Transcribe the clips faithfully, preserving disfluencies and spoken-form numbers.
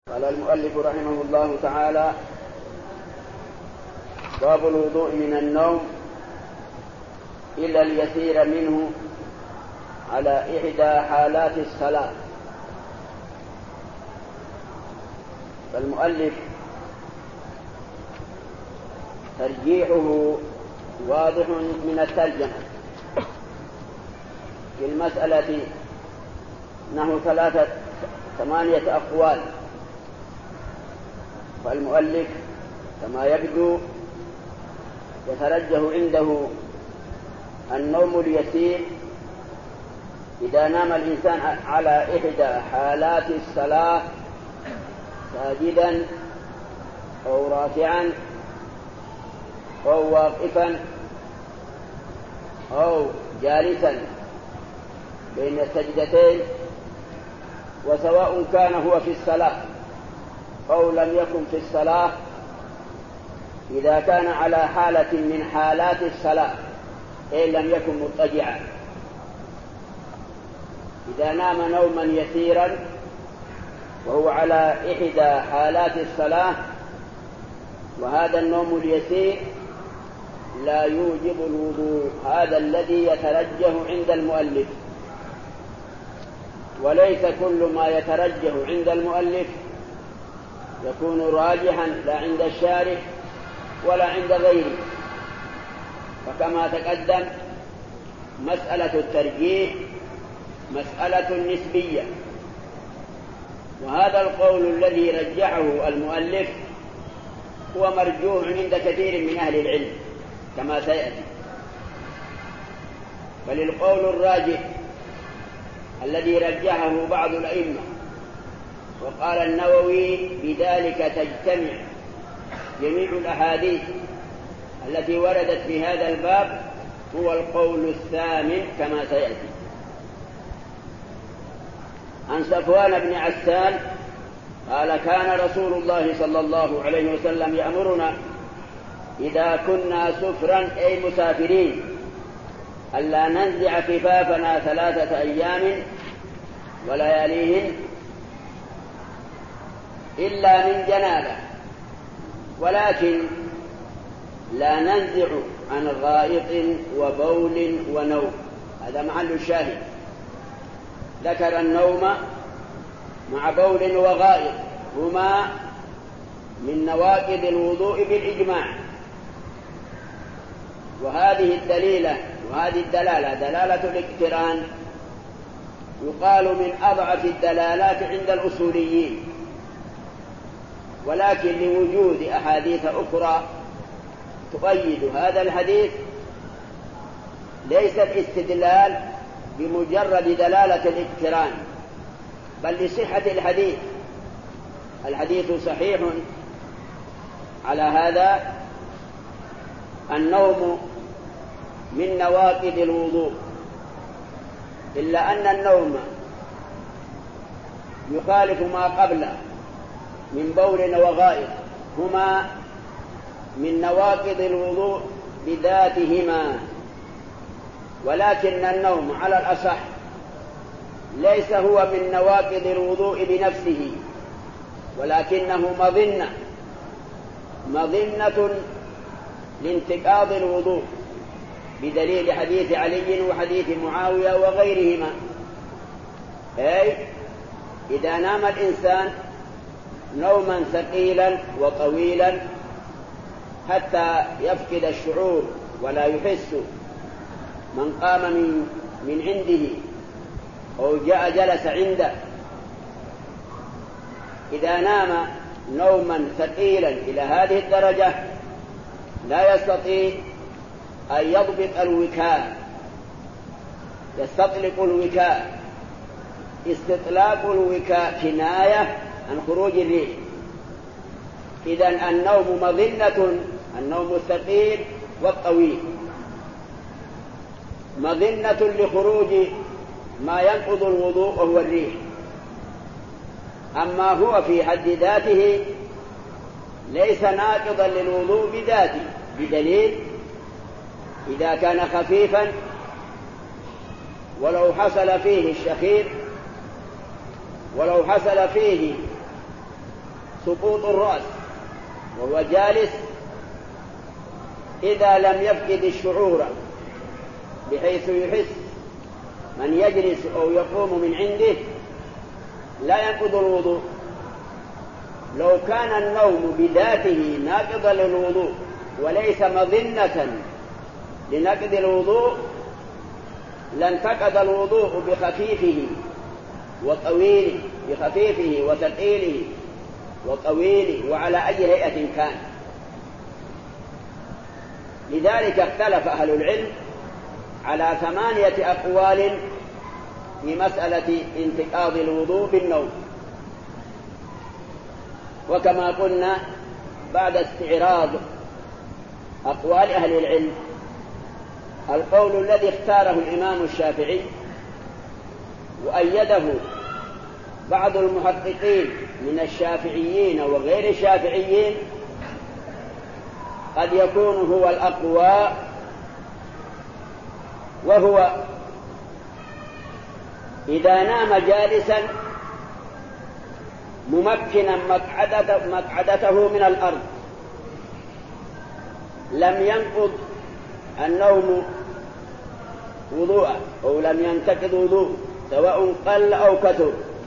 قال المؤلف رحمه الله تعالى: باب الوضوء من النوم إلا اليسير منه على إحدى حالات الصلاة. فالمؤلف ترجيحه واضح من الترجمة في المسألة، أنه ثلاثة ثمانية أقوال. فالمؤلف كما يبدو يترجح عنده النوم اليسير إذا نام الإنسان على إحدى حالات الصلاة، ساجدا أو راكعا أو واقفا أو جالسا بين السجدتين، وسواء كان هو في الصلاة أو لم يكن في الصلاة، إذا كان على حالة من حالات الصلاة إن لم يكن مضطجعا، إذا نام نوما يسيرا وهو على إحدى حالات الصلاة، وهذا النوم اليسير لا يوجب الوضوء. هذا الذي يترجح عند المؤلف، وليس كل ما يترجح عند المؤلف يكون راجحا لا عند الشارح ولا عند غيره. فكما تقدم، مسألة الترجيح مسألة نسبية، وهذا القول الذي رجحه المؤلف هو مرجوح عند كثير من أهل العلم كما سيأتي. فللقول الراجح الذي رجحه بعض الأئمة، وقال النووي بذلك تجتمع جميع الأحاديث التي وردت في هذا الباب، هو القول الثامن كما سيأتي. عن صفوان بن عسال قال: كان رسول الله صلى الله عليه وسلم يأمرنا إذا كنا سفرا أي مسافرين ألا ننزع خفافنا ثلاثة أيام ولياليهن إلا من جنابة، ولكن لا ننزع عن غائط وبول ونوم. هذا محل الشاهد، ذكر النوم مع بول وغائط، هما من نواقض الوضوء بالإجماع. وهذه الدليلة وهذه الدلالة دلالة الاقتران يقال من أضعف الدلالات عند الأصوليين، ولكن لوجود أحاديث أخرى تؤيد هذا الحديث ليس الاستدلال بمجرد دلالة الاقتران، بل لصحة الحديث. الحديث صحيح على هذا. النوم من نواقض الوضوء، إلا أن النوم يخالف ما قبله من بول وغائط، هما من نواقض الوضوء بذاتهما. ولكن النوم على الأصح ليس هو من نواقض الوضوء بنفسه، ولكنه مظنة مظنة لانتقاض الوضوء، بدليل حديث علي وحديث معاوية وغيرهما. أي إذا نام الإنسان نوما ثقيلا وطويلا حتى يفقد الشعور ولا يحس، من قام من, من عنده أو جاء جلس عنده، إذا نام نوما ثقيلا إلى هذه الدرجة لا يستطيع أن يضبط الوكاء، يستطلق الوكاء. استطلاق الوكاء كناية عن خروج الريح. إذن النوم مظنة، النوم الثقيل والطويل مظنة لخروج ما ينقض الوضوء وهو الريح. أما هو في حد ذاته ليس ناقضا للوضوء بذاته، بدليل إذا كان خفيفا ولو حصل فيه الشخير ولو حصل فيه سقوط الرأس وهو جالس إذا لم يفقد الشعور بحيث يحس من يجلس أو يقوم من عنده لا ينقض الوضوء. لو كان النوم بذاته ناقضا للوضوء وليس مظنة لنقض الوضوء لانتقض الوضوء بخفيفه وطويله بخفيفه وثقيله وطويله وعلى أي هيئة كان. لذلك اختلف أهل العلم على ثمانية أقوال في مسألة انتقاض الوضوء بالنوم. وكما قلنا بعد استعراض أقوال أهل العلم القول الذي اختاره الإمام الشافعي وأيده بعض المحققين من الشافعيين وغير الشافعيين قد يكون هو الأقوى، وهو إذا نام جالسا ممكنا مقعدته من الأرض لم ينقض النوم وضوءه أو لم ينتقض وضوء سواء قل أو كثر،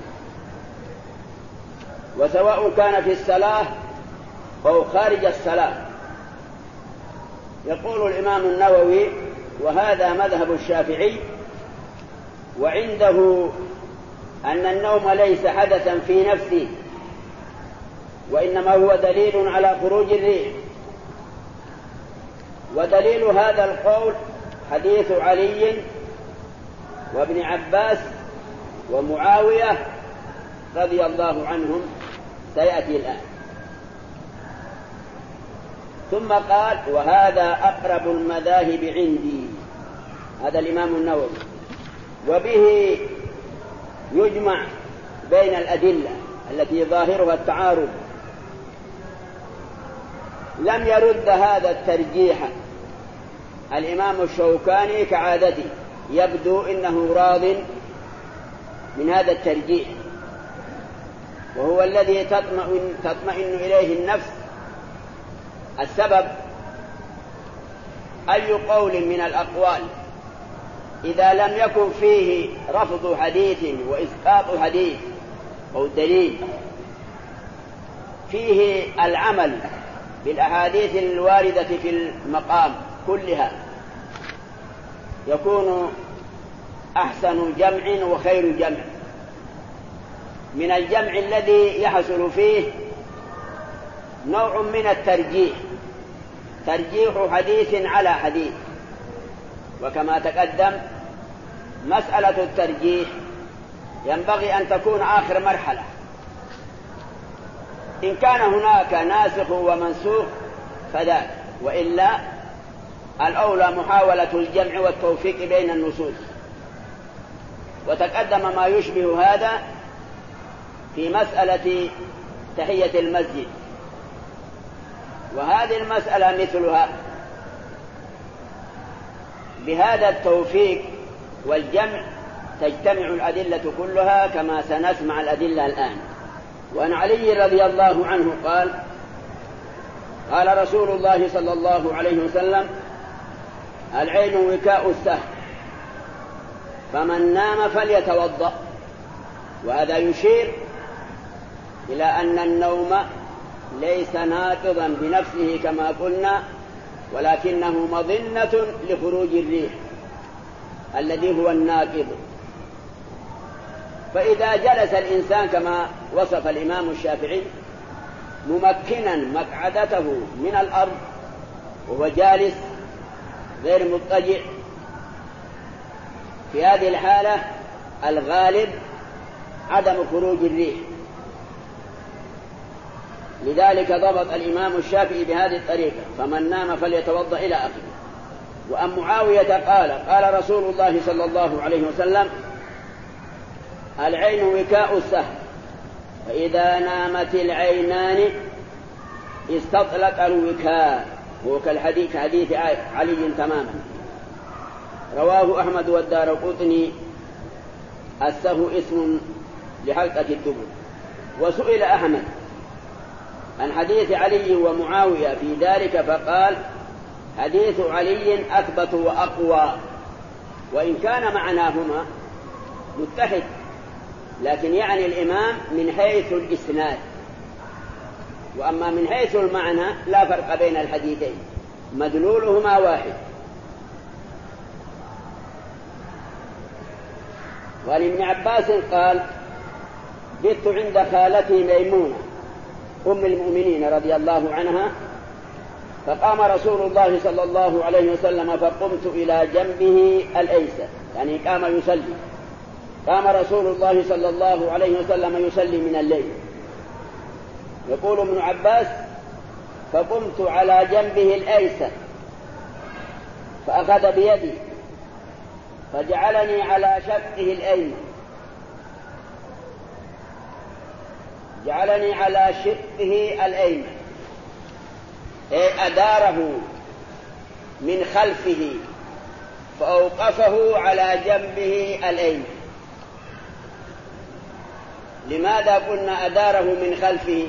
وسواء كان في الصلاة أو خارج الصلاة. يقول الإمام النووي وهذا مذهب الشافعي، وعنده أن النوم ليس حدثا في نفسه وإنما هو دليل على خروج الريح. ودليل هذا القول حديث علي وابن عباس ومعاوية رضي الله عنهم سيأتي الآن. ثم قال وهذا أقرب المذاهب عندي، هذا الإمام النووي، وبه يجمع بين الأدلة التي ظاهرها التعارض. لم يرد هذا الترجيح الإمام الشوكاني كعادته، يبدو إنه راض من هذا الترجيح، وهو الذي تطمئن, تطمئن إليه النفس. السبب أي قول من الأقوال إذا لم يكن فيه رفض حديث وإسقاط حديث أو دليل فيه العمل بالأحاديث الواردة في المقام كلها يكون أحسن جمع وخير جمع من الجمع الذي يحصل فيه نوع من الترجيح، ترجيح حديث على حديث. وكما تقدم مسألة الترجيح ينبغي أن تكون آخر مرحلة. إن كان هناك ناسخ ومنسوخ فذاك، وإلا الأولى محاولة الجمع والتوفيق بين النصوص. وتقدم ما يشبه هذا في مسألة تحية المسجد، وهذه المسألة مثلها بهذا التوفيق والجمع تجتمع الأدلة كلها كما سنسمع الأدلة الآن. وعن علي رضي الله عنه قال قال رسول الله صلى الله عليه وسلم العين وكاء السهم فمن نام فليتوضأ. وهذا يشير إلى أن النوم ليس ناقضا بنفسه كما قلنا، ولكنه مظنة لخروج الريح الذي هو الناقض. فإذا جلس الإنسان كما وصف الإمام الشافعي ممكنا مقعدته من الأرض وهو جالس غير مضطجع، في هذه الحالة الغالب عدم خروج الريح. لذلك ضبط الإمام الشافعي بهذه الطريقة فمن نام فليتوضأ إلى آخره. وأن معاوية قال قال رسول الله صلى الله عليه وسلم العين وكاء السهم فإذا نامت العينان استطلق الوكاء، هو كالحديث حديث علي تماما. رواه أحمد والدارقطني السهو اسم لحلقة الدبر. وسئل أحمد عن حديث علي ومعاوية في ذلك فقال: حديث علي أثبت وأقوى، وإن كان معناهما متحد، لكن يعني الإمام من حيث الإسناد، وأما من حيث المعنى لا فرق بين الحديثين، مدلولهما واحد. وعن ابن عباس قال: بت عند خالتي ميمونة أم المؤمنين رضي الله عنها، فقام رسول الله صلى الله عليه وسلم فقمت إلى جنبه الأيسر، يعني قام يصلي، قام رسول الله صلى الله عليه وسلم يصلي من الليل. يقول ابن عباس: فقمت على جنبه الأيسر فأخذ بيدي فجعلني على شقه الأيمن، جعلني على شقه الأيمن، أي أداره من خلفه فأوقفه على جنبه الأيمن. لماذا قلنا أداره من خلفه؟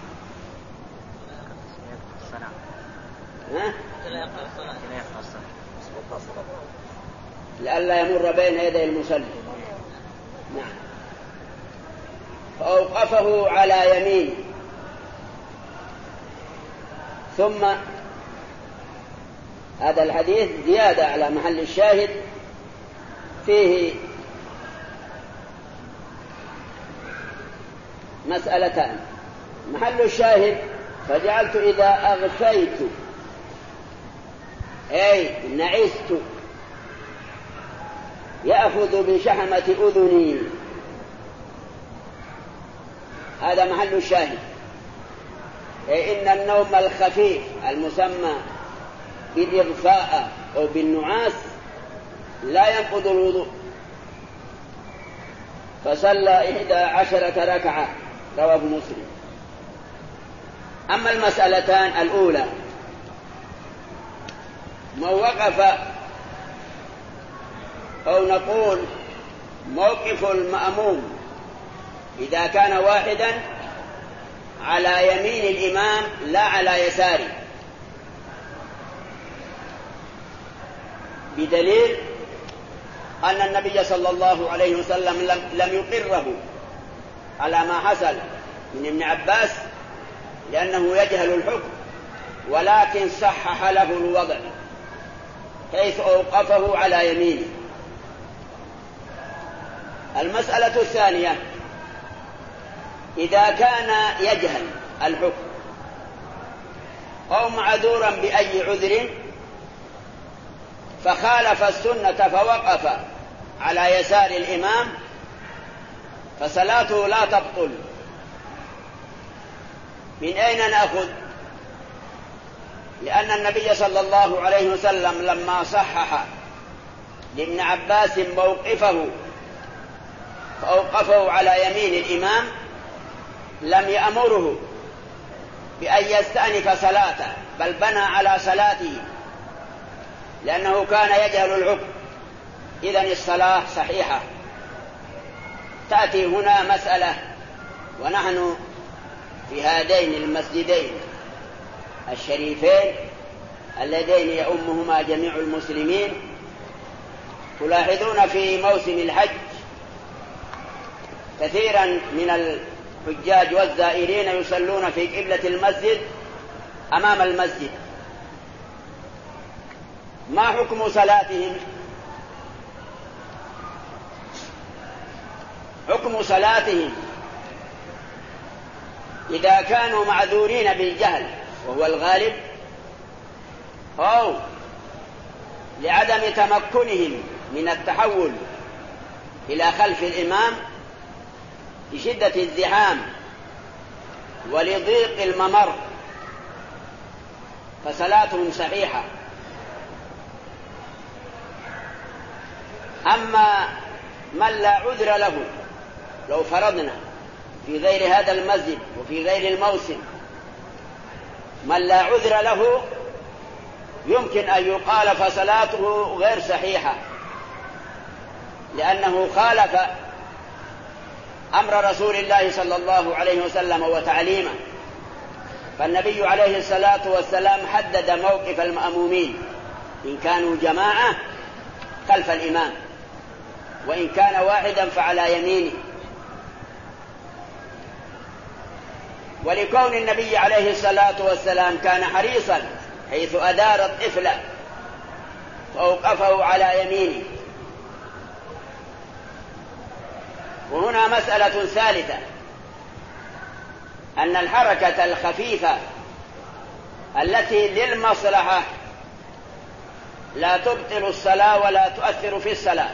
ها؟ لئلا يمر بين يدي المصلي. نعم. فأوقفه على يمينه، ثم هذا الحديث زيادة على محل الشاهد، فيه مسألتان. محل الشاهد: فجعلت إذا أغفيت أي نعست يأخذ بشحمة أذني، هذا محل الشاهد. أي إن النوم الخفيف المسمى بالإغفاء أو بالنعاس لا ينقض الوضوء. فصلى إحدى عشرة ركعة، رواه مسلم. أما المسألتان الأولى: من وقف أو نقول موقف المأموم إذا كان واحدا على يمين الإمام لا على يساره، بدليل أن النبي صلى الله عليه وسلم لم يقره على ما حصل من ابن عباس لأنه يجهل الحكم، ولكن صحح له الوضع حيث أوقفه على يمينه. المسألة الثانية: إذا كان يجهل الحكم أو معذورا بأي عذر فخالف السنة فوقف على يسار الإمام، فصلاته لا تبطل. من أين نأخذ؟ لأن النبي صلى الله عليه وسلم لما صحح لابن عباس موقفه فأوقفه على يمين الإمام لم يأمره بأن يستأنف صلاته، بل بنى على صلاته لأنه كان يجهل الحكم. إذن الصلاة صحيحة. تأتي هنا مسألة، ونحن في هذين المسجدين الشريفين اللذين يؤمهما جميع المسلمين، تلاحظون في موسم الحج كثيرا من الحجاج والزائرين يصلون في قبلة المسجد أمام المسجد. ما حكم صلاتهم؟ حكم صلاتهم إذا كانوا معذورين بالجهل وهو الغالب، أو لعدم تمكنهم من التحول إلى خلف الإمام لشدة الزحام ولضيق الممر، فصلاتهم صحيحة. أما من لا عذر له، لو فرضنا في غير هذا المسجد وفي غير الموسم من لا عذر له، يمكن أن يقال فصلاته غير صحيحة، لأنه خالف أمر رسول الله صلى الله عليه وسلم وتعليمه. فالنبي عليه الصلاة والسلام حدد موقف المأمومين إن كانوا جماعة خلف الإمام، وإن كان واحدا فعلى يمينه. ولكون النبي عليه الصلاة والسلام كان حريصا حيث أدار الطفل فأوقفه على يمينه. وهنا مسألة ثالثة، أن الحركة الخفيفة التي للمصلحة لا تبطل الصلاة ولا تؤثر في الصلاة.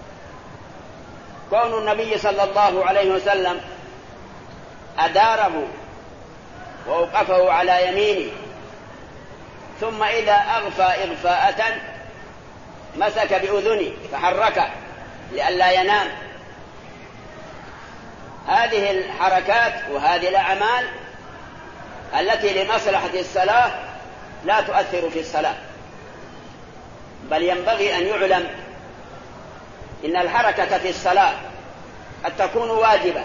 كون النبي صلى الله عليه وسلم أداره وأوقفه على يمينه، ثم إذا أغفى إغفاءة مسك بأذنه فحركه لئلا ينام. هذه الحركات وهذه الأعمال التي لمصلحة الصلاة لا تؤثر في الصلاة، بل ينبغي أن يعلم إن الحركة في الصلاة قد تكون واجبة.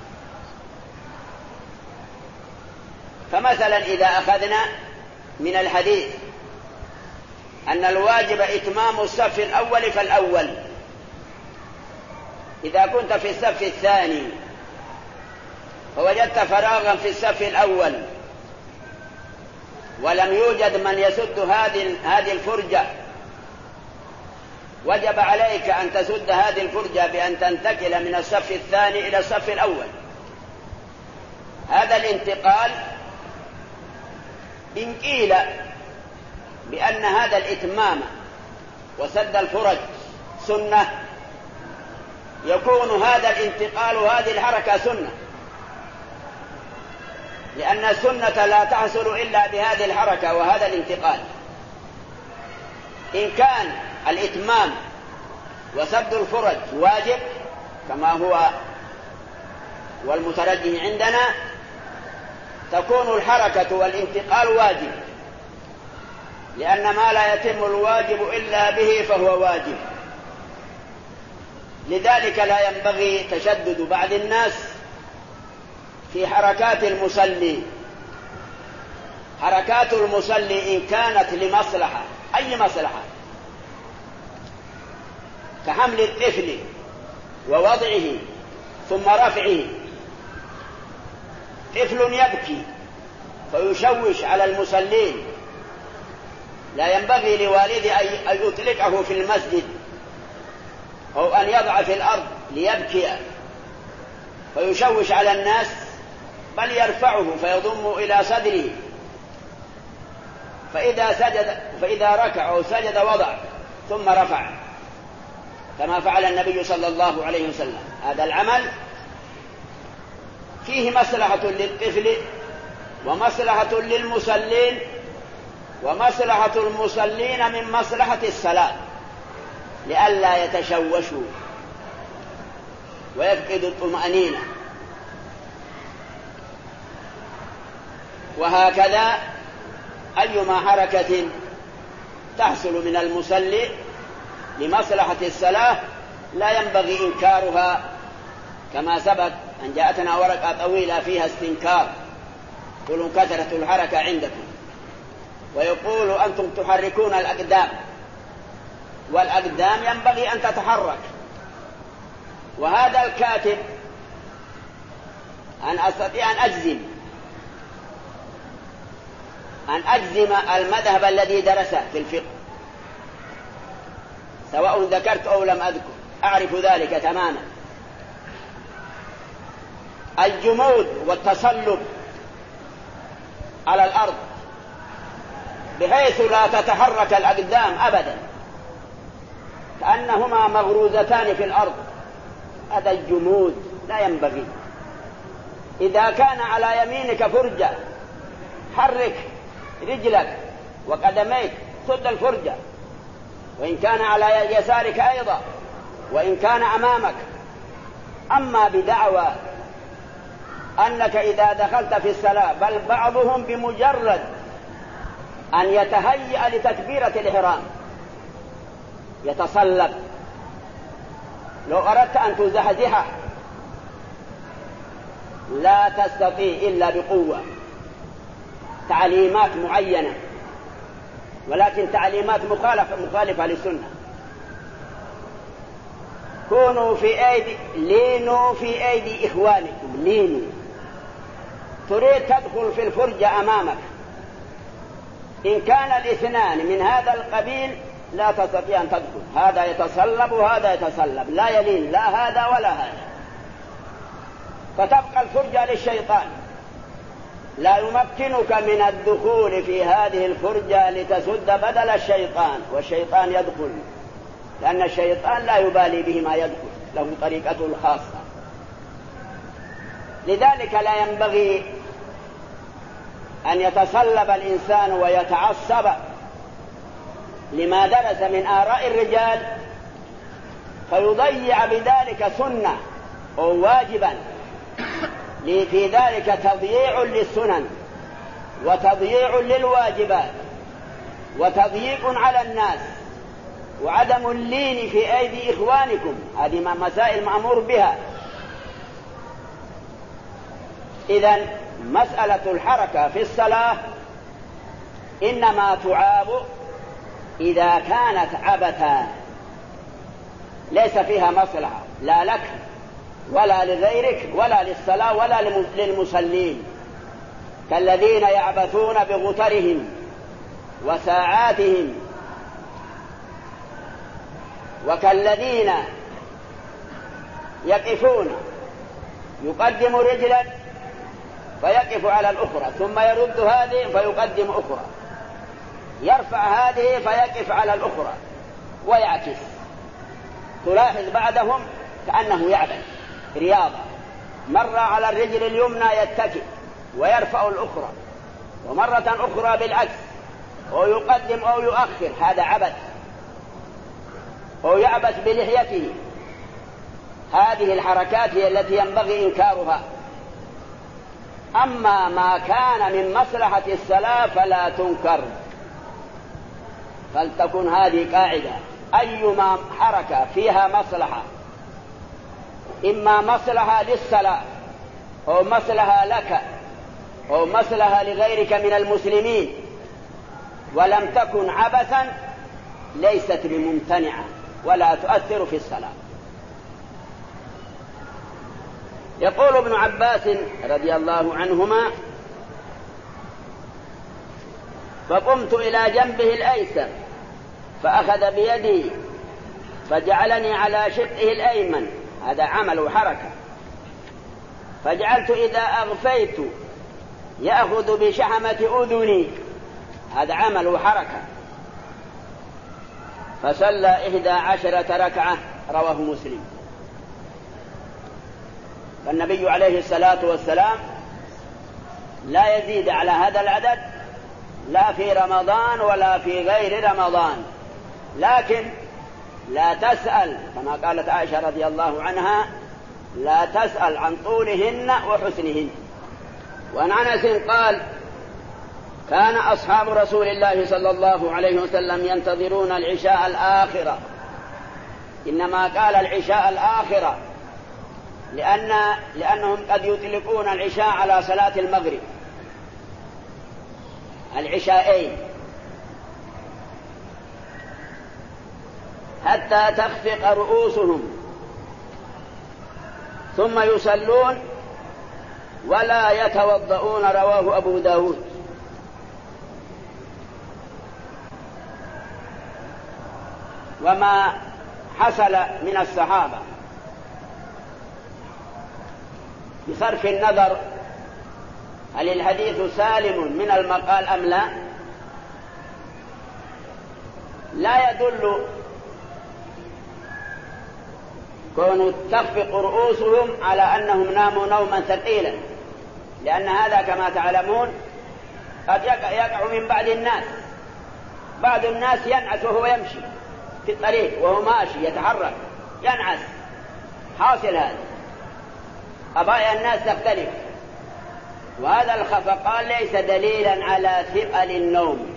فمثلا إذا أخذنا من الحديث أن الواجب إتمام الصف الأول فالأول، إذا كنت في الصف الثاني فوجدت فراغا في الصف الأول ولم يوجد من يسد هذه هذه الفرجة، وجب عليك أن تسد هذه الفرجة بأن تنتقل من الصف الثاني إلى الصف الأول. هذا الانتقال إن قيل بأن هذا الإتمام وسد الفرج سنة، يكون هذا الانتقال وهذه الحركة سنة، لأن السنة لا تحصل إلا بهذه الحركة وهذا الانتقال. إن كان الإتمام وسد الفرج واجب كما هو والمترجح عندنا، تكون الحركة والانتقال واجب، لأن ما لا يتم الواجب إلا به فهو واجب. لذلك لا ينبغي تشدد بعض الناس في حركات المصلي. حركات المصلي إن كانت لمصلحة، أي مصلحة، كحمل الطفل ووضعه ثم رفعه، طفل يبكي فيشوش على المصلين، لا ينبغي لوالده أن يطلقه في المسجد أو أن يضع في الأرض ليبكي فيشوش على الناس، بل يرفعه فيضم إلى صدره، فإذا سجد فإذا ركع أو سجد وضع ثم رفع كما فعل النبي صلى الله عليه وسلم. هذا العمل فيه مصلحة للطفل ومصلحة للمصلين، ومصلحة المصلين من مصلحة الصلاة لئلا يتشوشوا ويفقدوا الطمأنينة. وهكذا أيما حركة تحصل من المصلي لمصلحة الصلاة لا ينبغي إنكارها، كما سبق أن جاءتنا ورقة طويلة فيها استنكار، يقولون كثرة الحركة عندكم، ويقول أنتم تحركون الأقدام، والأقدام ينبغي أن تتحرك. وهذا الكاتب أن أستطيع أن أجزم أن أجزم المذهب الذي درسه في الفقه، سواء ذكرت أو لم أذكر، أعرف ذلك تماما. الجمود والتصلب على الأرض بحيث لا تتحرك الأقدام أبدا كأنهما مغروزتان في الأرض، هذا الجمود لا ينبغي. إذا كان على يمينك فرجة حرك رجلك وقدميك، سد الفرجة، وإن كان على يسارك أيضا، وإن كان أمامك. أما بدعوى أنك إذا دخلت في الصلاة، بل بعضهم بمجرد أن يتهيأ لتكبيرة الإحرام يتصلب، لو أردت أن تزحزحه لا تستطيع إلا بقوة، تعليمات معينة، ولكن تعليمات مخالفة, مخالفة للسنة. كونوا في أيدي لينوا في أيدي إخوانكم، لينوا. تريد تدخل في الفرجة أمامك، إن كان الاثنان من هذا القبيل لا تستطيع أن تدخل، هذا يتصلب وهذا يتصلب، لا يلين لا هذا ولا هذا، فتبقى الفرجة للشيطان. لا يمكنك من الدخول في هذه الفرجة لتسد بدل الشيطان، والشيطان يدخل، لأن الشيطان لا يبالي به ما يدخل، له طريقته الخاصة. لذلك لا ينبغي أن يتصلب الإنسان ويتعصب لما درس من آراء الرجال فيضيع بذلك سنة أو واجبا، في ذلك تضييع للسنن وتضييع للواجبات وتضييق على الناس وعدم اللين في أيدي إخوانكم. هذه مسائل مأمور بها. إذن مسألة الحركة في الصلاة إنما تعاب إذا كانت عبثا ليس فيها مصلحة لا لك ولا لغيرك ولا للصلاة ولا للمصلين، كالذين يعبثون بغترهم وساعاتهم، وكالذين يقفون يقدم رجلا فيقف على الأخرى ثم يرد هذه فيقدم أخرى، يرفع هذه فيقف على الأخرى ويعكس. تلاحظ بعدهم كأنه يعبث رياضة، مرة على الرجل اليمنى يتكئ ويرفع الأخرى، ومرة أخرى بالعكس، أو يقدم أو يؤخر، هذا عبث. أو يعبث بلحيته. هذه الحركات هي التي ينبغي إنكارها. أما ما كان من مصلحة الصلاة فلا تنكر. فلتكن هذه قاعدة: أيما حركة فيها مصلحة، إما مصلحة للصلاة أو مصلحة لك أو مصلحة لغيرك من المسلمين، ولم تكن عبثا، ليست بممتنعة ولا تؤثر في الصلاة. يقول ابن عباس رضي الله عنهما: فقمت إلى جنبه الأيسر فأخذ بيدي فجعلني على شقه الأيمن، هذا عمل وحركة، فجعلت إذا أغفيت يأخذ بشحمة أذني، هذا عمل وحركة، فصلى إحدى عشرة ركعة، رواه مسلم. فالنبي عليه الصلاة والسلام لا يزيد على هذا العدد لا في رمضان ولا في غير رمضان، لكن لا تسأل كما قالت عائشة رضي الله عنها: لا تسأل عن طولهن وحسنهن. وعن أنس قال: كان أصحاب رسول الله صلى الله عليه وسلم ينتظرون العشاء الآخرة، إنما قال العشاء الآخرة لأن لأنهم قد يطلقون العشاء على صلاة المغرب، العشاءين، حتى تخفق رؤوسهم ثم يصلون ولا يتوضؤون، رواه أبو داود. وما حصل من الصحابة بصرف النظر هل الحديث سالم من المقال أم لا، لا يدل كونوا تخفق رؤوسهم على أنهم ناموا نوما ثقيلا، لأن هذا كما تعلمون قد يقع من بعض الناس. بعض الناس ينعس وهو يمشي في الطريق وهو ماشي يتحرك ينعس، حاصل هذا. قضايا الناس تختلف، وهذا الخفقان ليس دليلا على ثقل النوم،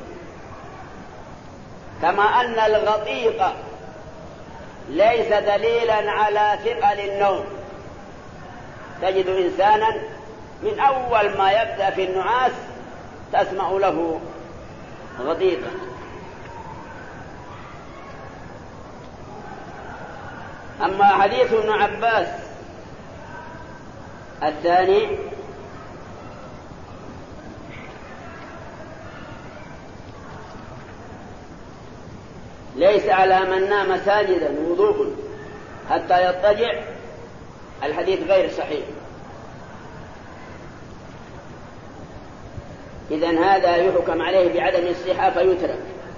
كما أن الغطيق ليس دليلا على ثقل النوم. تجد إنسانا من أول ما يبدأ في النعاس تسمع له غضيضا. أما حديث ابن عباس الثاني ليس على من نام ساجدا وضوء حتى يضطجع، الحديث غير صحيح. إذن هذا يحكم عليه بعدم الصحة فيترك،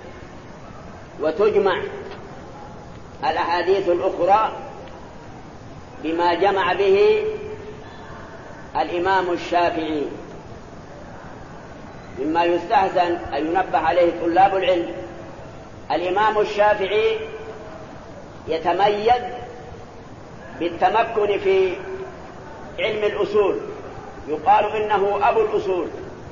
وتجمع الأحاديث الأخرى بما جمع به الإمام الشافعي مما يستحسن أن ينبه عليه طلاب العلم. الإمام الشافعي يتميز بالتمكن في علم الأصول، يقال إنه أبو الأصول،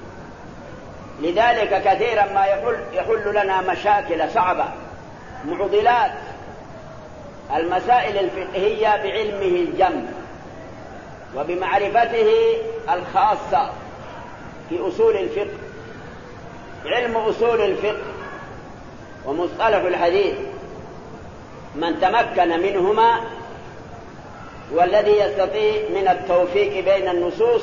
لذلك كثيرا ما يحل, يحل لنا مشاكل صعبة معضلات المسائل الفقهية بعلمه الجم وبمعرفته الخاصة في أصول الفقه. علم أصول الفقه ومصطلح الحديث من تمكن منهما والذي يستطيع من التوفيق بين النصوص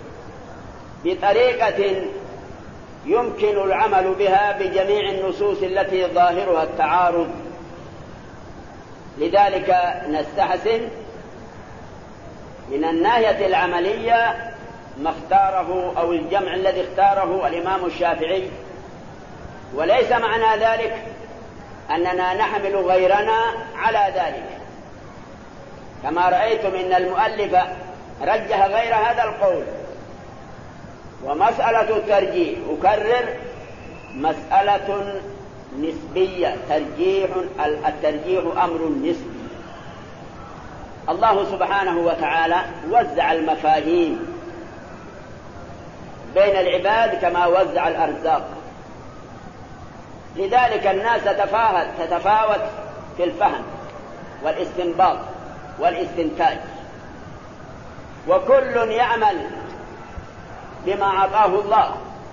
بطريقة يمكن العمل بها بجميع النصوص التي ظاهرها التعارض. لذلك نستحسن من الناحية العملية ما اختاره أو الجمع الذي اختاره الإمام الشافعي، وليس معنى ذلك أننا نحمل غيرنا على ذلك، كما رأيتم إن المؤلف رجح غير هذا القول. ومسألة الترجيح أكرر مسألة نسبية، ترجيح الترجيح أمر نسبي. الله سبحانه وتعالى وزع المفاهيم بين العباد كما وزع الأرزاق، لذلك الناس تتفاوت في الفهم والاستنباط والاستنتاج، وكل يعمل بما أعطاه الله.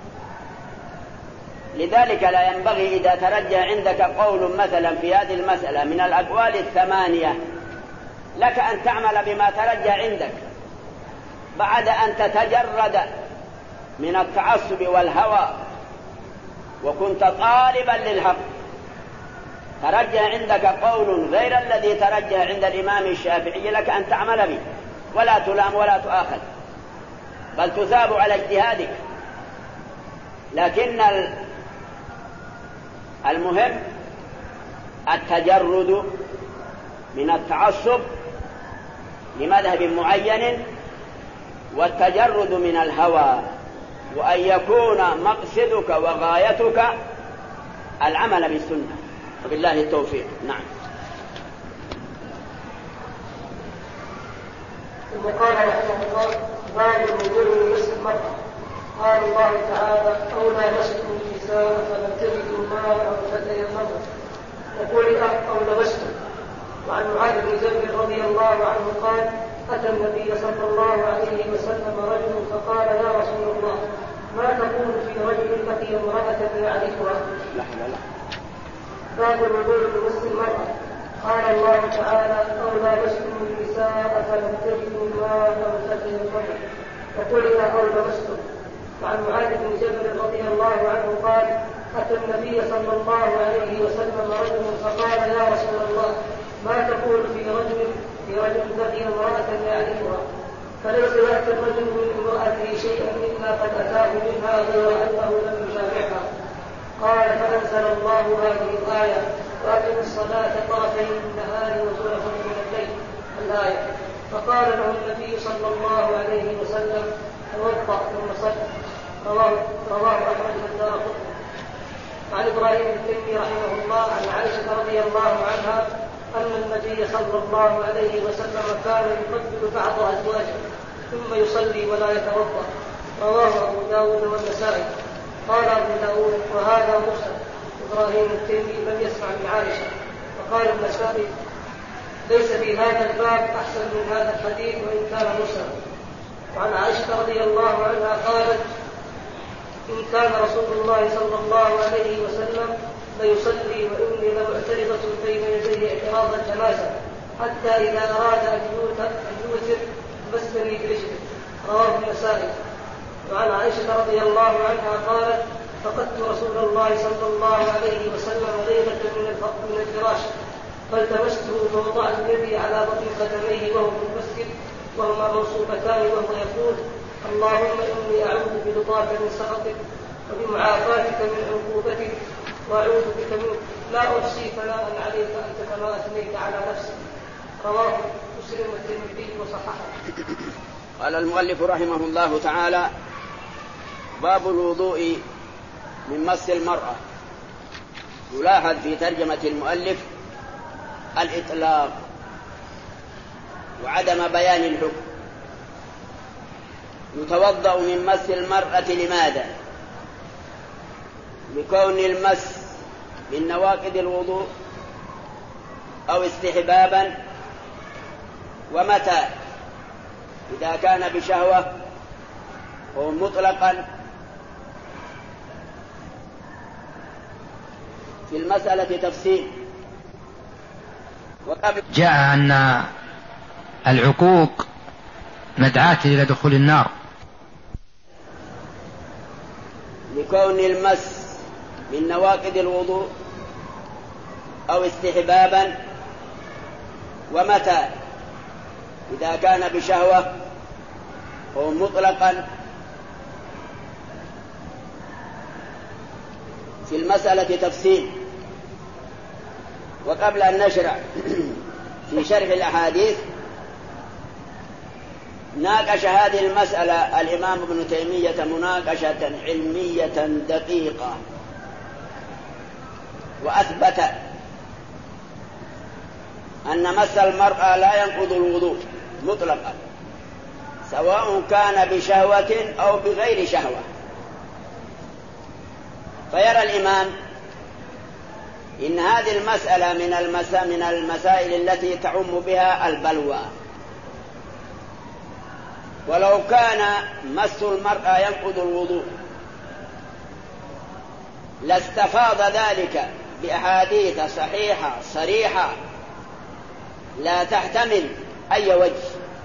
لذلك لا ينبغي إذا ترجى عندك قول مثلا في هذه المسألة من الأقوال الثمانية لك أن تعمل بما ترجى عندك بعد أن تتجرد من التعصب والهوى وكنت طالبا للحق. ترجى عندك قول غير الذي ترجى عند الإمام الشافعي لك أن تعمل به، ولا تلام ولا تؤاخذ، بل تثاب على اجتهادك. لكن المهم التجرد من التعصب لمذهب معين والتجرد من الهوى، وأن يكون مقصدك وغايتك العمل بالسنة، وبالله التوفيق. نعم. ثم قال رحمه الله: باب الوضوء لمس المرأة. قال الله تعالى: أو لامستم النساء فلم تجدوا ماء فتيمموا، وقرئ أو لمستم. وعن معاذ بن جبل رضي الله عنه قال: أتى النبي صلى الله عليه وسلم رجل فقال: يا رسول الله، ما تقول في رجل لقي امرأة يعرفها؟ لا لا لا. باب الوضوء لمس المرأة. قال الله تعالى: أو لامستم النساء فلم تجدوا ماء فتيمموا، وقرئ أو لمستم. وعن معاذ بن جبل رضي الله عنه قال: أتى النبي صلى الله عليه وسلم رجل فقال: يا رسول الله، ما تقول في رجل في رجل لقي امرأة يعرفها فليس يأتي الرجل من امرأته شيئا إلا قد أتاه منها غير أنه لم يجامعها. قال: فأنزل الله هذه الآية: وأقم الصلاة طرفي النهار وزلفا من الليل، الآية. فقال له النبي صلى الله عليه وسلم: توضأ ثم صل. رواه رواه أحمد بن الدارقطني. عن إبراهيم التيمي رحمه الله عن عائشة رضي الله عنها أن النبي صلى الله عليه وسلم كان يقبل بعض أزواجه ثم يصلي ولا يتوضأ. رواه أبو داود والنسائي. قال أبو داود: وهذا مرسل. إبراهيم التيمي لم يسمع من عائشة. وقال النسائي: ليس في هذا الباب أحسن من هذا الحديث وإن كان مرسلا. وعن عائشة رضي الله عنها قالت: إن كان رسول الله صلى الله عليه وسلم ليصلي وإني لمعترضة بين يديه اعتراض الجنازة حتى إذا أراد أن يوتر مسني برجله. رواه النسائي. وعن عائشة رضي الله عنها قالت: فقدت رسول الله صلى الله عليه وسلم ليلة من الفراش فالتمسته فوضعت يدي على بطن قدميه وهو في المسجد وهما منصوبتان وهو يقول: اللهم إني أعوذ بلطافك من سخطك وبمعافاتك من عقوبتك وأعوذ بك منك لا أحصي ثناء عليك أنت كما أثنيت على نفسك. رواه مسلم والترمذي وصححه. قال المؤلف رحمه الله تعالى: باب الوضوء من مس المرأة. يلاحظ في ترجمة المؤلف الإطلاق وعدم بيان الحكم. يتوضأ من مس المرأة لماذا؟ لكون المس من نواقض الوضوء أو استحبابا، ومتى؟ إذا كان بشهوة أو مطلقا. في المسألة تفصيل. وقبل جاء أن العقوق مدعاة إلى دخول النار، لكون المس من نواقض الوضوء أو استحبابا، ومتى؟ إذا كان بشهوة أو مطلقا. في المسألة تفصيل. وقبل أن نشرع في شرح الأحاديث ناقش هذه المسألة الإمام ابن تيمية مناقشة علمية دقيقة، وأثبت أن مس المرأة لا ينقض الوضوء مطلقا، سواء كان بشهوة أو بغير شهوة. فيرى الإمام إن هذه المسألة من المسا من المسائل التي تعم بها البلوى، ولو كان مس المرأة ينقض الوضوء لاستفاض ذلك بأحاديث صحيحة صريحة لا تحتمل أي وجه.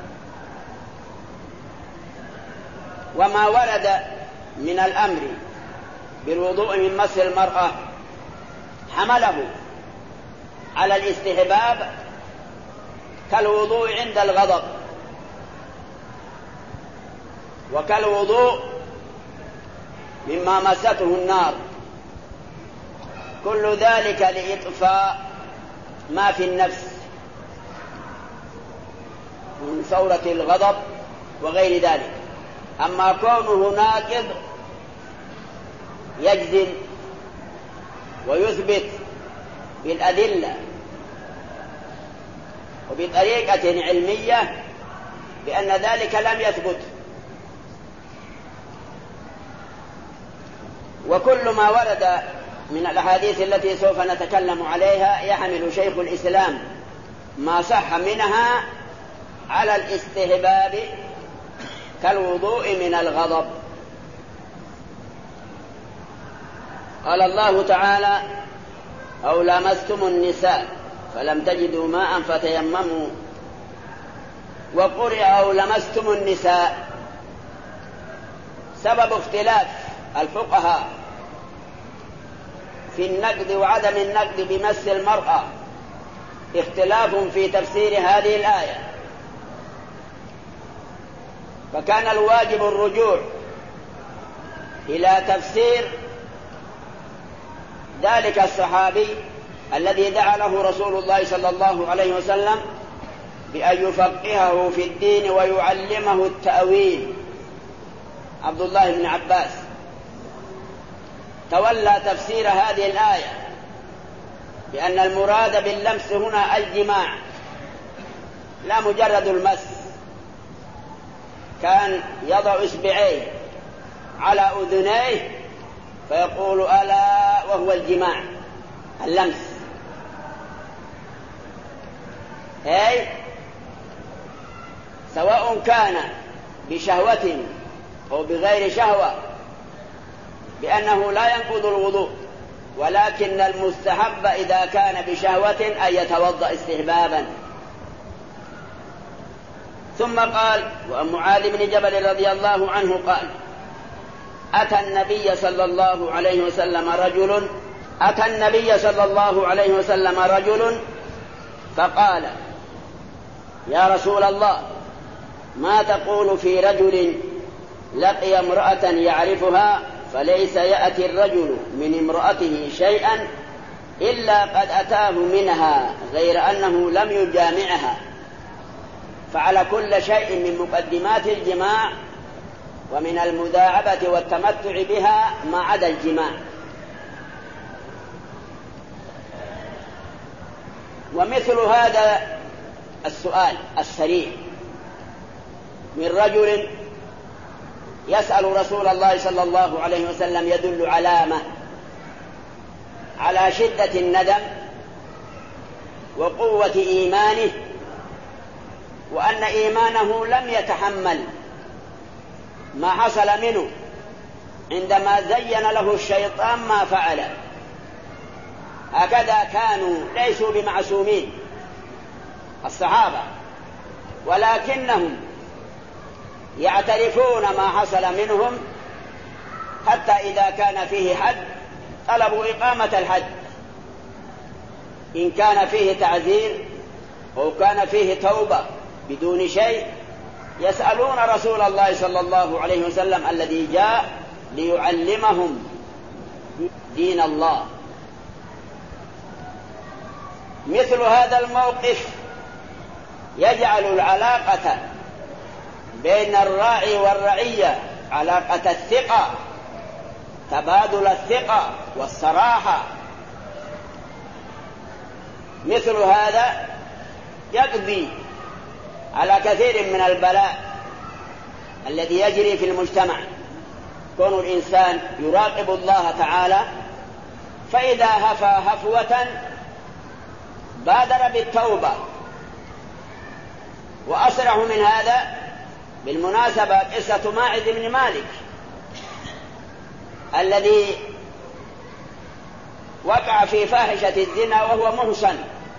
وما ورد من الأمر بالوضوء من مس المرأة حمله على الاستحباب كالوضوء عند الغضب، وكالوضوء مما مسته النار، كل ذلك لإطفاء ما في النفس من ثورة الغضب وغير ذلك. أما كونه ناقض يجزم ويثبت بالأدلة وبطريقة علمية بأن ذلك لم يثبت. وكل ما ورد من الأحاديث التي سوف نتكلم عليها يحمل شيخ الإسلام ما صح منها على الاستحباب كالوضوء من الغضب. قال الله تعالى: أو لامستم النساء فلم تجدوا ماء فتيمموا. وقرئ أو لمستم النساء. سبب اختلاف الفقهاء في النقد وعدم النقد بمس المرأة اختلاف في تفسير هذه الآية، فكان الواجب الرجوع إلى تفسير ذلك الصحابي الذي دعا له رسول الله صلى الله عليه وسلم بأن يفقهه في الدين ويعلمه التأويل، عبد الله بن عباس. تولى تفسير هذه الآية بأن المراد باللمس هنا الجماع لا مجرد المس. كان يضع إصبعيه على أذنيه فيقول ألا وهو الجماع اللمس، أي سواء كان بشهوة أو بغير شهوة بأنه لا ينقض الوضوء، ولكن المستحب إذا كان بشهوة أن يتوضأ استحبابا. ثم قال: وعن معاذ بن جبل رضي الله عنه قال: أتى النبي صلى الله عليه وسلم رجل أتى النبي صلى الله عليه وسلم رجل فقال: يا رسول الله، ما تقول في رجل لقي امرأة يعرفها فليس يأتي الرجل من امرأته شيئا إلا قد أتاه منها غير أنه لم يجامعها، فعلى كل شيء من مقدمات الجماع ومن المداعبة والتمتع بها ما عدا الجماع. ومثل هذا السؤال السريع من رجل يسأل رسول الله صلى الله عليه وسلم يدل علامة على شدة الندم وقوة إيمانه، وأن إيمانه لم يتحمل ما حصل منه عندما زين له الشيطان ما فعل. هكذا كانوا ليسوا بمعصومين الصحابة، ولكنهم يعترفون ما حصل منهم، حتى إذا كان فيه حد طلبوا إقامة الحد، إن كان فيه تعذير أو كان فيه توبة بدون شيء يسألون رسول الله صلى الله عليه وسلم الذي جاء ليعلمهم دين الله. مثل هذا الموقف يجعل العلاقة بين الراعي والرعية علاقة الثقة، تبادل الثقة والصراحة. مثل هذا يقضي على كثير من البلاء الذي يجري في المجتمع. كون الإنسان يراقب الله تعالى، فإذا هفى هفوة بادر بالتوبة. وأسرع من هذا بالمناسبة قصة ماعز بن مالك الذي وقع في فاحشة الزنا وهو محصن،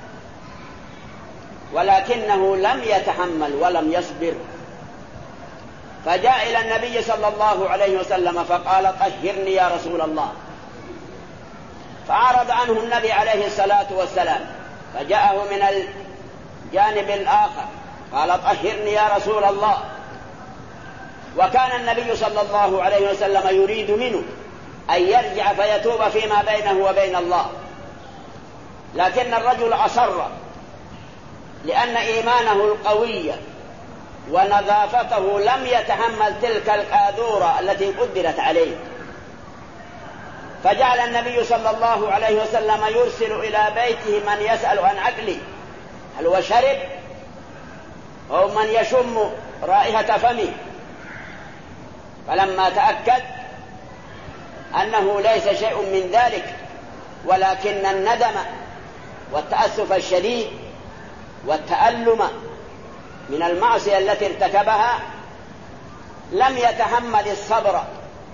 ولكنه لم يتحمل ولم يصبر، فجاء إلى النبي صلى الله عليه وسلم فقال: طهرني يا رسول الله. فأعرض عنه النبي عليه الصلاة والسلام، فجاءه من الجانب الآخر قال: طهرني يا رسول الله. وكان النبي صلى الله عليه وسلم يريد منه أن يرجع فيتوب فيما بينه وبين الله، لكن الرجل أصر، لأن إيمانه القوي ونظافته لم يتحمل تلك القاذورة التي قدرت عليه. فجعل النبي صلى الله عليه وسلم يرسل إلى بيته من يسأل عن عقله هل هو شرب، أو من يشم رائحة فمه. فلما تأكد أنه ليس شيء من ذلك، ولكن الندم والتأسف الشديد والتألم من المعصية التي ارتكبها، لم يتحمل الصبر،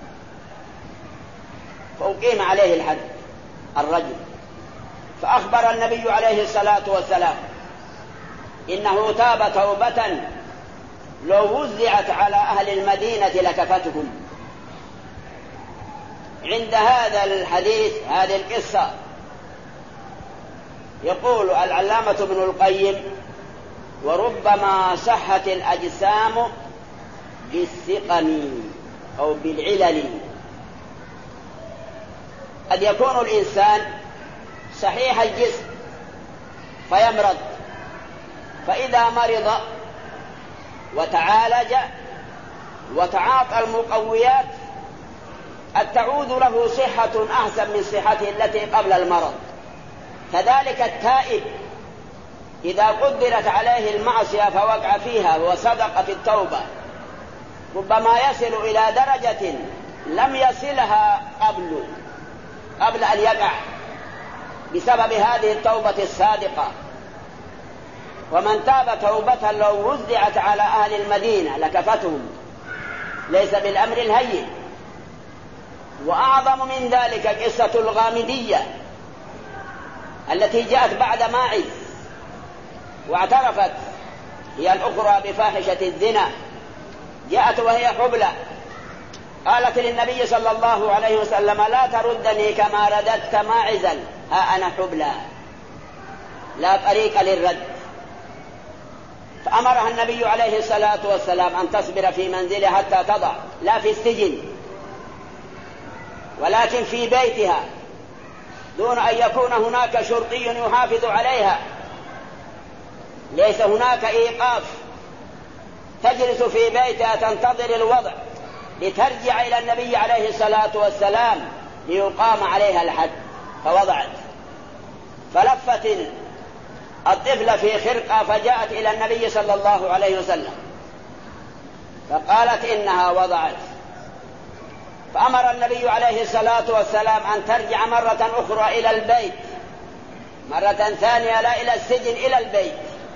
فأقيم عليه الحد الرجل. فأخبر النبي عليه الصلاة والسلام إنه تاب توبة لو وزعت على أهل المدينة لكفتهم. عند هذا الحديث هذه القصة يقول العلامة ابن القيم: وربما صحت الأجسام بالسقم أو بالعلل. قد يكون الإنسان صحيح الجسم فيمرض، فإذا مرض وتعالج وتعاطى المقويات قد تعود له صحة أحسن من صحته التي قبل المرض. كذلك التائب إذا قدرت عليه المعصية فوقع فيها وصدق في التوبة، ربما يصل إلى درجة لم يصلها قبل قبل أن يقع بسبب هذه التوبة الصادقة. ومن تاب توبة لو وزعت على أهل المدينة لكفتهم، ليس بالأمر الهين. وأعظم من ذلك قصة الغامدية التي جاءت بعد ماعز واعترفت هي الأخرى بفاحشة الزنا. جاءت وهي حبلى، قالت للنبي صلى الله عليه وسلم: لا تردني كما رددت ماعزا، ها أنا حبلى لا طريق للرد. فأمرها النبي عليه الصلاة والسلام أن تصبر في منزلها حتى تضع، لا في السجن ولكن في بيتها، دون أن يكون هناك شرطي يحافظ عليها، ليس هناك إيقاف، تجلس في بيتها تنتظر الوضع لترجع إلى النبي عليه الصلاة والسلام ليقام عليها الحد. فوضعت، فلفت الطفل في خرقة فجاءت إلى النبي صلى الله عليه وسلم فقالت إنها وضعت. فأمر النبي عليه الصلاة والسلام أن ترجع مرة أخرى إلى البيت، مرة ثانية لا إلى السجن، إلى البيت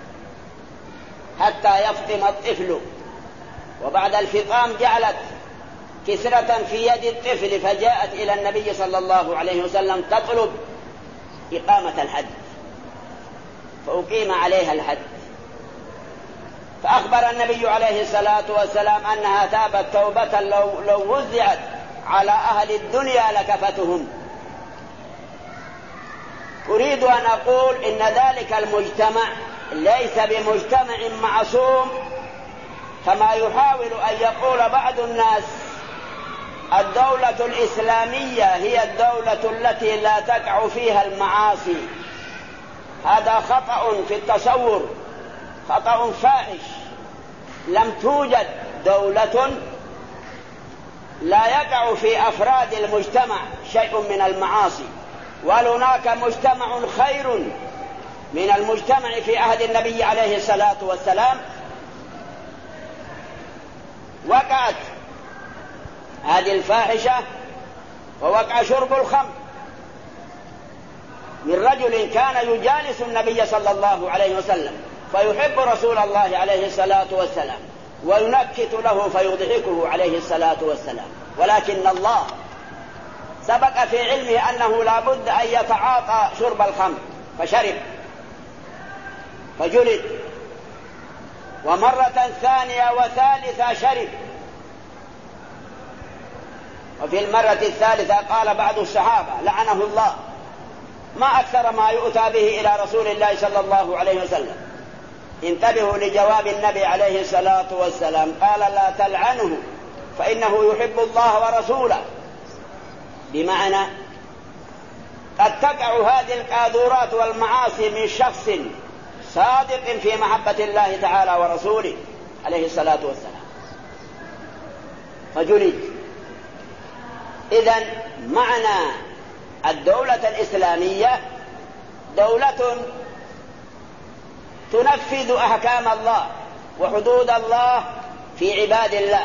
حتى يفطم الطفل. وبعد الفطام جعلت كسرة في يد الطفل فجاءت إلى النبي صلى الله عليه وسلم تطلب إقامة الحد، فأقيم عليها الحد. فأخبر النبي عليه الصلاة والسلام أنها تابت توبة لو, لو وزعت على أهل الدنيا لكفتهم. أريد أن أقول إن ذلك المجتمع ليس بمجتمع معصوم كما يحاول أن يقول بعض الناس الدولة الإسلامية هي الدولة التي لا تقع فيها المعاصي. هذا خطأ في التصور، خطأ فاحش. لم توجد دولة لا يقع في أفراد المجتمع شيء من المعاصي، وهناك مجتمع خير من المجتمع في عهد النبي عليه الصلاة والسلام. وقعت هذه الفاحشة ووقع شرب الخمر من رجل كان يجالس النبي صلى الله عليه وسلم فيحب رسول الله عليه الصلاة والسلام وينكت له فيضحكه عليه الصلاة والسلام، ولكن الله سبق في علمه أنه لا بد أن يتعاطى شرب الخمر فشرب فجلد، ومرة ثانية وثالثة شرب. وفي المرة الثالثة قال بعض الصحابة لعنه الله: ما أكثر ما يؤتى به إلى رسول الله صلى الله عليه وسلم. انتبهوا لجواب النبي عليه الصلاة والسلام، قال: لا تلعنه فإنه يحب الله ورسوله. بمعنى قد تقع هذه القاذورات والمعاصي من شخص صادق في محبة الله تعالى ورسوله عليه الصلاة والسلام فجلد. إذن معنى الدولة الإسلامية دولة تنفذ أحكام الله وحدود الله في عباد الله،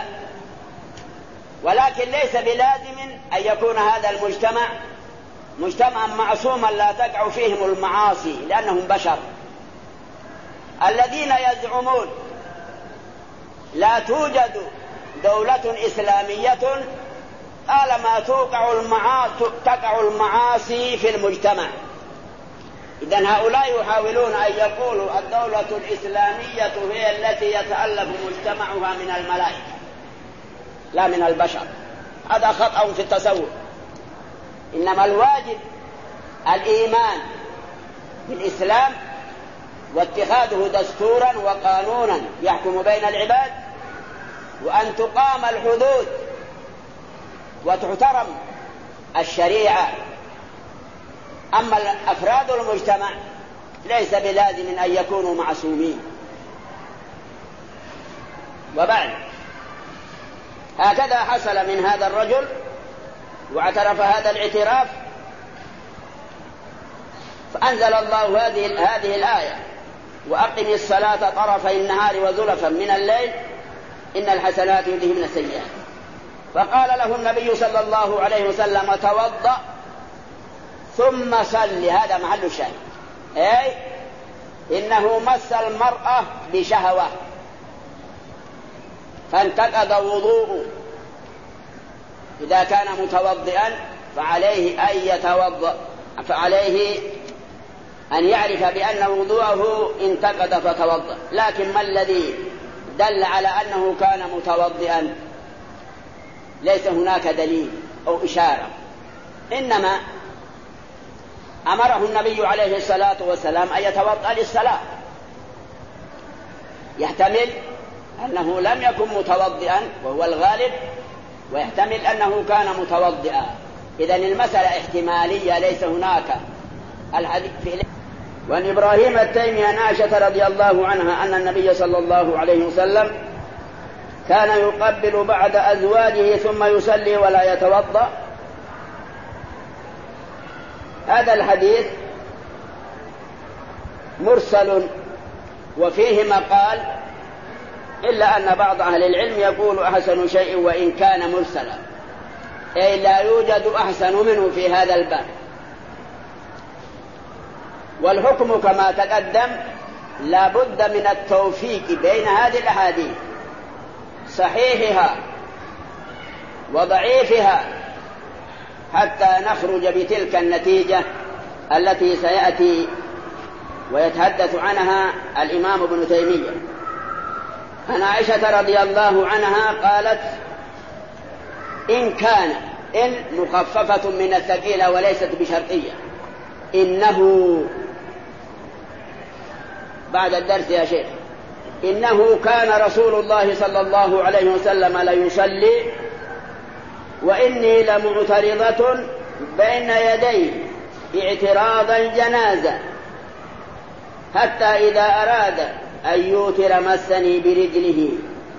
ولكن ليس بلازم أن يكون هذا المجتمع مجتمعا معصوما لا تقع فيهم المعاصي، لأنهم بشر. الذين يزعمون لا توجد دولة إسلامية طالما توقع المعاصي, تقع المعاصي في المجتمع. إذن هؤلاء يحاولون أن يقولوا الدولة الإسلامية هي التي يتألف مجتمعها من الملائكة لا من البشر. هذا خطأ في التصور. إنما الواجب الإيمان بالإسلام واتخاذه دستورا وقانونا يحكم بين العباد، وأن تقام الحدود وتحترم الشريعة. أما أفراد المجتمع ليس بلازم أن يكونوا معصومين. وبعد هكذا حصل من هذا الرجل واعترف هذا الاعتراف، فأنزل الله هذه هذه الآية: وأقم الصلاة طرفي النهار وزلفا من الليل إن الحسنات يذهبن السيئات. فقال له النبي صلى الله عليه وسلم: توضأ ثم صل. هذا محل الشاهد، أي إنه مس المرأة بشهوة فانتقض وضوءه، إذا كان متوضئا فعليه أن يتوضأ، فعليه أن يعرف بأن وضوءه انتقض فتوضأ. لكن ما الذي دل على أنه كان متوضئا؟ ليس هناك دليل أو إشارة، إنما أمره النبي عليه الصلاة والسلام أن يتوضأ للصلاة. يحتمل أنه لم يكن متوضئا وهو الغالب، ويحتمل أنه كان متوضئا. إذن المسألة احتمالية، ليس هناك الحديث في. وعن إبراهيم التيمي عن عائشة رضي الله عنها أن النبي صلى الله عليه وسلم كان يقبل بعد أزواجه ثم يصلي ولا يتوضأ. هذا الحديث مرسل وفيه مقال، إلا أن بعض أهل العلم يقول أحسن شيء وإن كان مرسلا، أي لا يوجد أحسن منه في هذا الباب. والحكم كما تقدم لا بد من التوفيق بين هذه الأحاديث، صحيحها وضعيفها، حتى نخرج بتلك النتيجة التي سيأتي ويتحدث عنها الإمام ابن تيمية. عن عائشة رضي الله عنها قالت: إن كان، إن مخففة من الثقيلة وليست بشرطية، إنه بعد الدرس يا شيخ، إنه كان رسول الله صلى الله عليه وسلم ليصلي وإني لمعترضة بين يديه اعتراض الجنازة، حتى إذا أراد أن يوتر مسني برجله.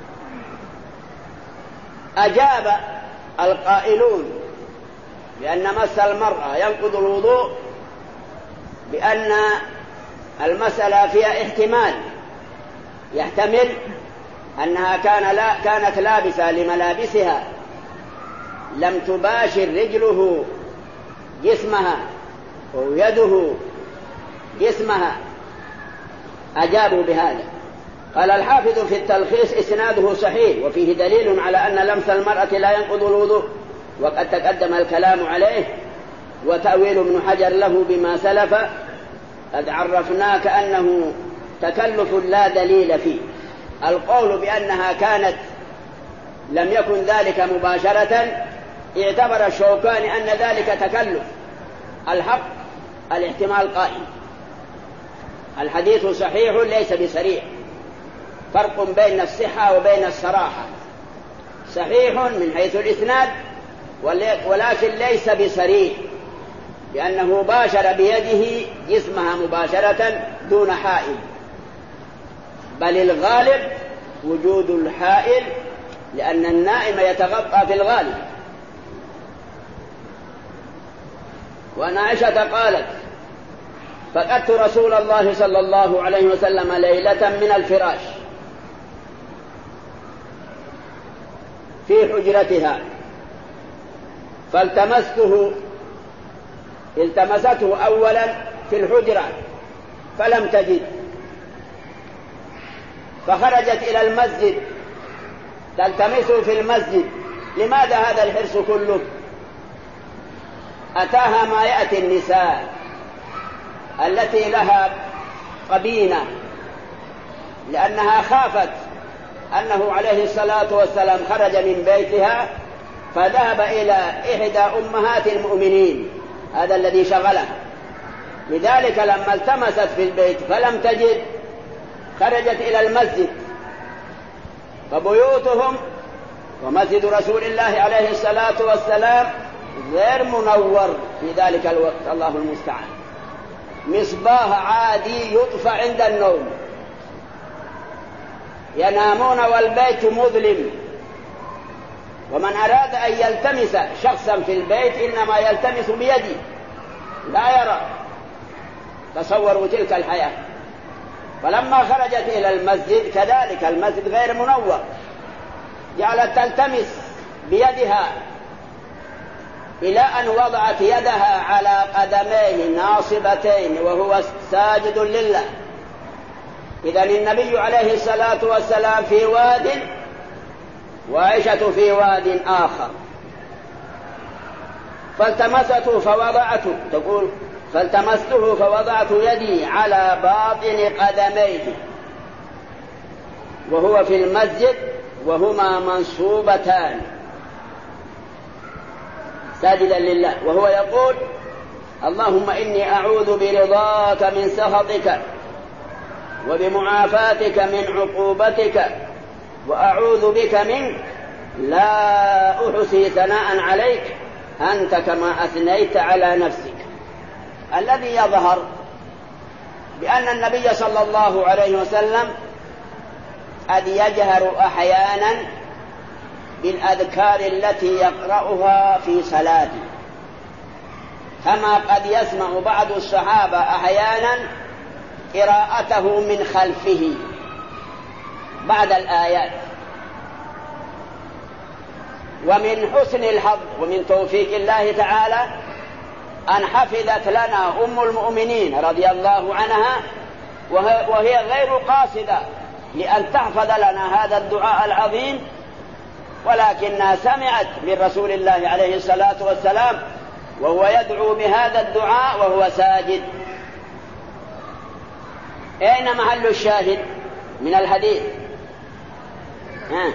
أجاب القائلون بأن مس المرأة ينقض الوضوء بأن المسألة فيها احتمال، يحتمل أنها كان لا كانت لابسة لملابسها لم تباشر رجله جسمها أو يده جسمها. أجابوا بهذا. قال الحافظ في التلخيص: إسناده صحيح وفيه دليل على أن لمس المرأة لا ينقض الوضوء، وقد تقدم الكلام عليه، وتأويل ابن حجر له بما سلف قد عرفناك أنه تكلف لا دليل فيه. القول بأنها كانت لم يكن ذلك مباشرة اعتبر الشوكاني أن ذلك تكلف. الحق الاحتمال قائم، الحديث صحيح ليس بصريح، فرق بين الصحة وبين الصراحة. صحيح من حيث الإسناد ولكن ليس بصريح، لأنه باشر بيده جسمها مباشرة دون حائل، بل الغالب وجود الحائل، لأن النائم يتغطى في الغالب. وأن عائشة قالت: فقدت رسول الله صلى الله عليه وسلم ليلة من الفراش في حجرتها فالتمسته التمسته أولا في الحجرة فلم تجد، فخرجت إلى المسجد تلتمسه في المسجد. لماذا هذا الحرص كله؟ أتاها ما يأتي النساء التي لها قبينة، لأنها خافت أنه عليه الصلاة والسلام خرج من بيتها فذهب إلى إحدى أمهات المؤمنين، هذا الذي شغله. لذلك لما التمست في البيت فلم تجد خرجت إلى المسجد، فبيوتهم ومسجد رسول الله عليه الصلاة والسلام غير منور في ذلك الوقت، الله المستعان، مصباح عادي يطفى عند النوم، ينامون والبيت مظلم. ومن أراد أن يلتمس شخصا في البيت إنما يلتمس بيده لا يرى. تصوروا تلك الحياة. فلما خرجت إلى المسجد كذلك المسجد غير منور، جعلت تلتمس بيدها إلى أن وضعت يدها على قدميه ناصبتين وهو ساجد لله. إذن النبي عليه الصلاة والسلام في واد وعائشة في واد آخر، فالتمسته فوضعته تقول فالتمسته فوضعت يدي على باطن قدميه وهو في المسجد وهما منصوبتان ساجدا لله وهو يقول اللهم إني أعوذ برضاك من سخطك وبمعافاتك من عقوبتك وأعوذ بك منك لا أحصي ثناء عليك أنت كما أثنيت على نفسك. الذي يظهر بأن النبي صلى الله عليه وسلم قد يجهر أحيانا بالأذكار التي يقرأها في صلاته كما قد يسمع بعض الصحابة أحيانا قراءته من خلفه بعد الآيات. ومن حسن الحظ ومن توفيق الله تعالى أن حفظت لنا أم المؤمنين رضي الله عنها وهي غير قاصدة لأن تحفظ لنا هذا الدعاء العظيم، ولكنها سمعت من رسول الله عليه الصلاة والسلام وهو يدعو بهذا الدعاء وهو ساجد. أين محل الشاهد من الحديث؟ ها؟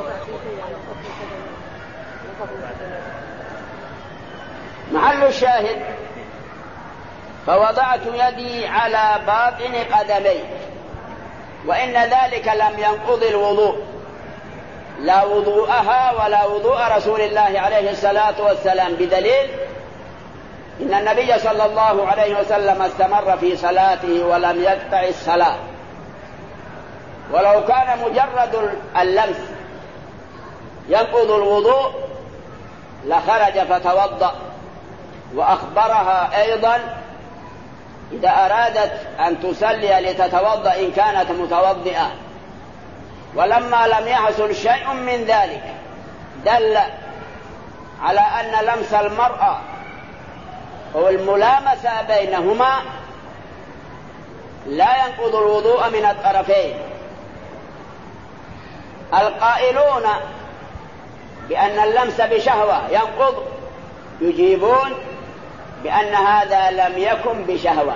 محل الشاهد فوضعت يدي على باطن قدمي، وإن ذلك لم ينقض الوضوء، لا وضوءها ولا وضوء رسول الله عليه الصلاة والسلام، بدليل إن النبي صلى الله عليه وسلم استمر في صلاته ولم يقطع الصلاة، ولو كان مجرد اللمس ينقض الوضوء لخرج فتوضأ. وأخبرها أيضا إذا أرادت أن تصلي لتتوضأ إن كانت متوضئة، ولما لم يحصل شيء من ذلك دل على أن لمس المرأة أو الملامسة بينهما لا ينقض الوضوء من الطرفين. القائلون بأن اللمس بشهوة ينقض يجيبون بأن هذا لم يكن بشهوة،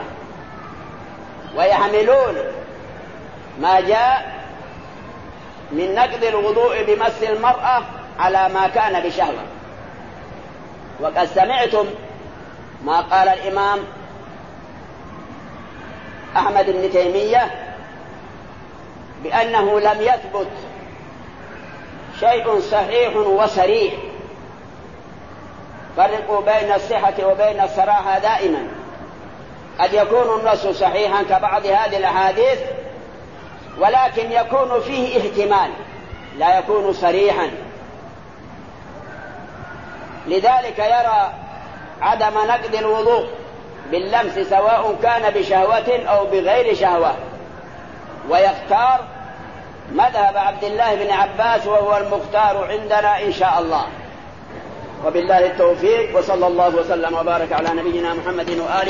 ويحملون ما جاء من نقض الوضوء بمس المرأة على ما كان بشهوة. وقد سمعتم ما قال الإمام أحمد بن تيمية بأنه لم يثبت شيء صحيح وصريح. فرقوا بين الصحة وبين الصراحة دائما، قد يكون النص صحيحا كبعض هذه الأحاديث ولكن يكون فيه احتمال لا يكون صريحا، لذلك يرى عدم نقض الوضوء باللمس سواء كان بشهوة أو بغير شهوة، ويختار مذهب عبد الله بن عباس وهو المختار عندنا إن شاء الله. وبالله التوفيق، وصلى الله وسلم وبارك على نبينا محمد وآله.